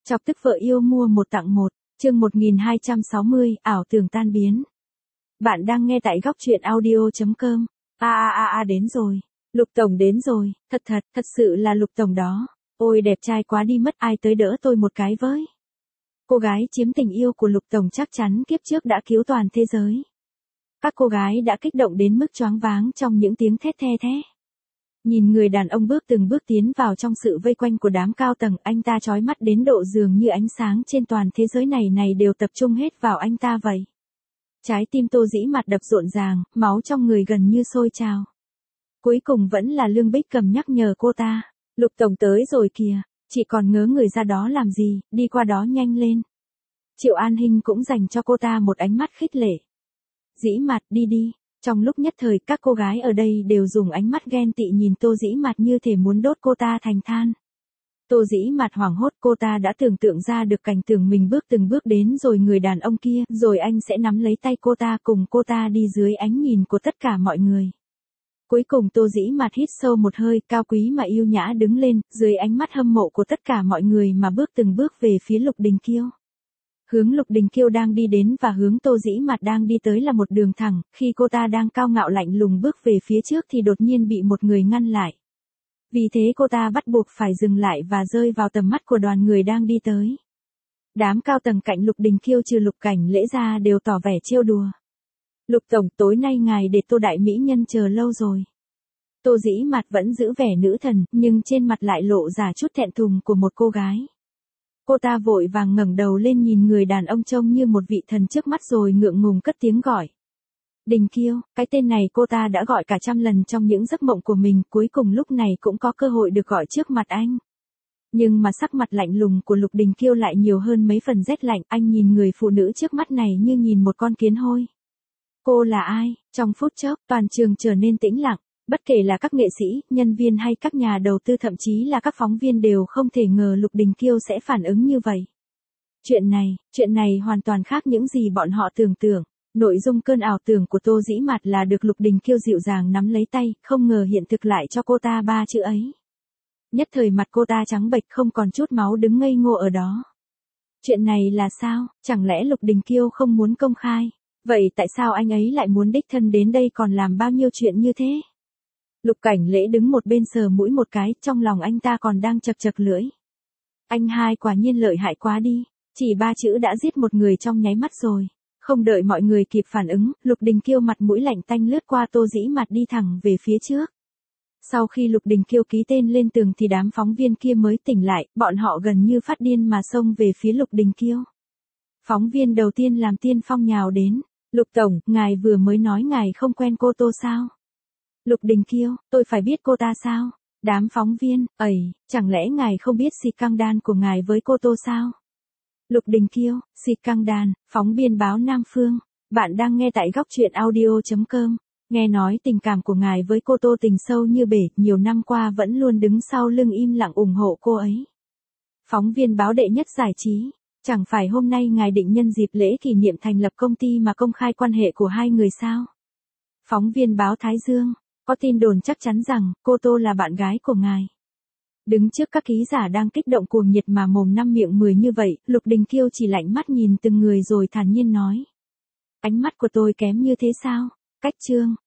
Chọc tức vợ yêu mua một tặng một, chương 1260, ảo tưởng tan biến. Bạn đang nghe tại góc truyện audio.com. Đến rồi. Lục Tổng đến rồi, thật sự là Lục Tổng đó. Ôi đẹp trai quá đi mất, ai tới đỡ tôi một cái với. Cô gái chiếm tình yêu của Lục Tổng chắc chắn kiếp trước đã cứu toàn thế giới. Các cô gái đã kích động đến mức choáng váng trong những tiếng thét the thé. Nhìn người đàn ông từng bước tiến vào trong sự vây quanh của đám cao tầng, anh ta chói mắt đến độ dường như ánh sáng trên toàn thế giới này đều tập trung hết vào anh ta vậy. Trái tim Tô Dĩ Mạt đập rộn ràng, máu trong người gần như sôi trào. Cuối cùng vẫn là Lương Bích Cầm nhắc nhở cô ta, Lục Tổng tới rồi kìa, chị còn ngớ người ra đó làm gì, đi qua đó nhanh lên. Triệu An Hinh cũng dành cho cô ta một ánh mắt khích lệ. Dĩ Mạt đi đi. Trong lúc nhất thời các cô gái ở đây đều dùng ánh mắt ghen tị nhìn Tô Dĩ Mạt như thể muốn đốt cô ta thành than. Tô Dĩ Mạt hoảng hốt, cô ta đã tưởng tượng ra được cảnh tượng mình từng bước đến rồi người đàn ông kia, rồi anh sẽ nắm lấy tay cô ta cùng cô ta đi dưới ánh nhìn của tất cả mọi người. Cuối cùng Tô Dĩ Mạt hít sâu một hơi, cao quý mà yêu nhã đứng lên, dưới ánh mắt hâm mộ của tất cả mọi người mà từng bước về phía Lục Đình Kiêu. Hướng Lục Đình Kiêu đang đi đến và hướng Tô Dĩ Mạt đang đi tới là một đường thẳng, khi cô ta đang cao ngạo lạnh lùng bước về phía trước thì đột nhiên bị một người ngăn lại. Vì thế cô ta bắt buộc phải dừng lại và rơi vào tầm mắt của đoàn người đang đi tới. Đám cao tầng cạnh Lục Đình Kiêu trừ Lục Cảnh Lễ ra đều tỏ vẻ trêu đùa. Lục Tổng, tối nay ngài để Tô đại mỹ nhân chờ lâu rồi. Tô Dĩ Mạt vẫn giữ vẻ nữ thần, nhưng trên mặt lại lộ ra chút thẹn thùng của một cô gái. Cô ta vội vàng ngẩng đầu lên nhìn người đàn ông trông như một vị thần trước mắt rồi ngượng ngùng cất tiếng gọi. Đình Kiêu, cái tên này cô ta đã gọi cả trăm lần trong những giấc mộng của mình, cuối cùng lúc này cũng có cơ hội được gọi trước mặt anh. Nhưng mà sắc mặt lạnh lùng của Lục Đình Kiêu lại nhiều hơn mấy phần rét lạnh, anh nhìn người phụ nữ trước mắt này như nhìn một con kiến hôi. Cô là ai? Trong phút chốc, toàn trường trở nên tĩnh lặng. Bất kể là các nghệ sĩ, nhân viên hay các nhà đầu tư thậm chí là các phóng viên đều không thể ngờ Lục Đình Kiêu sẽ phản ứng như vậy. Chuyện này hoàn toàn khác những gì bọn họ tưởng tượng. Nội dung cơn ảo tưởng của Tô Dĩ Mạt là được Lục Đình Kiêu dịu dàng nắm lấy tay, không ngờ hiện thực lại cho cô ta 3 chữ ấy. Nhất thời mặt cô ta trắng bệch không còn chút máu đứng ngây ngô ở đó. Chuyện này là sao? Chẳng lẽ Lục Đình Kiêu không muốn công khai? Vậy tại sao anh ấy lại muốn đích thân đến đây còn làm bao nhiêu chuyện như thế? Lục Cảnh Lễ đứng một bên sờ mũi một cái, trong lòng anh ta còn đang chật lưỡi. Anh hai quả nhiên lợi hại quá đi, chỉ 3 chữ đã giết một người trong nháy mắt rồi. Không đợi mọi người kịp phản ứng, Lục Đình Kiêu mặt mũi lạnh tanh lướt qua Tô Dĩ Mạt đi thẳng về phía trước. Sau khi Lục Đình Kiêu ký tên lên tường thì đám phóng viên kia mới tỉnh lại, bọn họ gần như phát điên mà xông về phía Lục Đình Kiêu. Phóng viên đầu tiên làm tiên phong nhào đến. Lục Tổng, ngài vừa mới nói ngài không quen cô Tô sao? Lục Đình Kiêu, tôi phải biết cô ta sao? Đám phóng viên, chẳng lẽ ngài không biết xịt căng đan của ngài với cô Tô sao? Lục Đình Kiêu, xịt căng đàn, phóng viên báo Nam Phương. Bạn đang nghe tại góc truyện audio.com. Nghe nói tình cảm của ngài với cô Tô tình sâu như bể, nhiều năm qua vẫn luôn đứng sau lưng im lặng ủng hộ cô ấy. Phóng viên báo Đệ Nhất Giải Trí. Chẳng phải hôm nay ngài định nhân dịp lễ kỷ niệm thành lập công ty mà công khai quan hệ của hai người sao? Phóng viên báo Thái Dương. Có tin đồn chắc chắn rằng cô Tô là bạn gái của ngài. Đứng trước các ký giả đang kích động cuồng nhiệt mà mồm năm miệng mười như vậy, Lục Đình Kiêu chỉ lạnh mắt nhìn từng người rồi thản nhiên nói. Ánh mắt của tôi kém như thế sao? Cách chương.